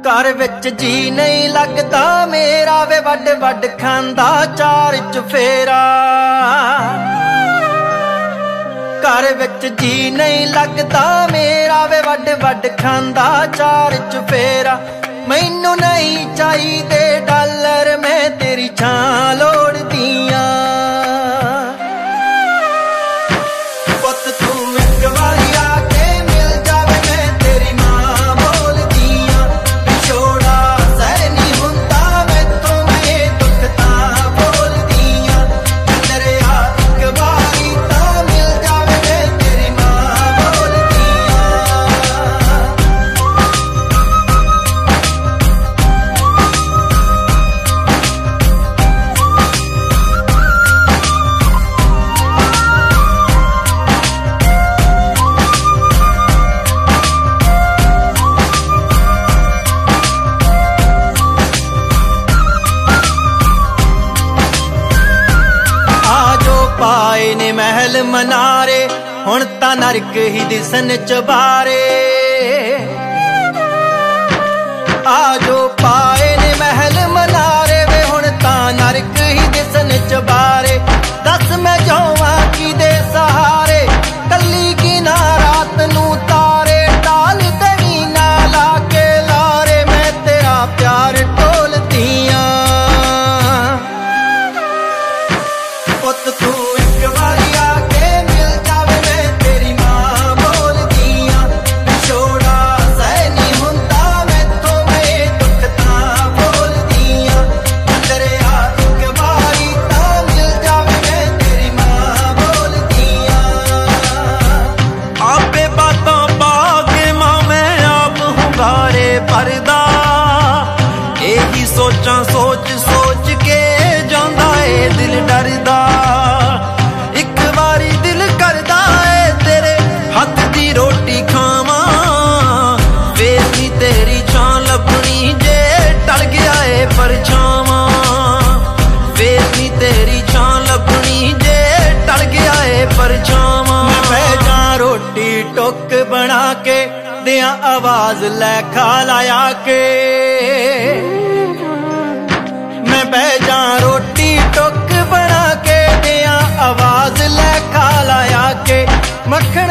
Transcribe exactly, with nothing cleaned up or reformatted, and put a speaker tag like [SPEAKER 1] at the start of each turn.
[SPEAKER 1] घर विच जी नहीं लगता मेरा वे वड वड खांदा चार चफेरा। घर विच जी नहीं लगता मेरा वे वड वड खांदा चार चफेरा। मैनू नहीं चाहिए डॉलर मैं तेरी छां लोड़दियां। पाए ने महल मनारे हुण तां नरक ही दिसन चबारे। आजो पाए ने महल मनारे वे हुण तां नरक ही दिसन चबारे। दस मैं जावां की दे सहारे कली की ना रात नू तारे। टाल देवी ना ला के लारे मैं तेरा प्यार टोलदियां। पुत तू परदा यही सोचा सोच सोच के जांदा है दिल डरदा। एक बारी दिल करदा है तेरे हथ दी रोटी खावां। फिर भी तेरी छां लभनी जे टल गया है परछावां। फिर भी तेरी छां लभनी जे टल गया है परछावां। मैं बैठा रोटी टुक बना के दिया आवाज लै खा लाया के। मैं बह जा रोटी टुक बना के दिया आवाज लै खा लाया के। मक्खन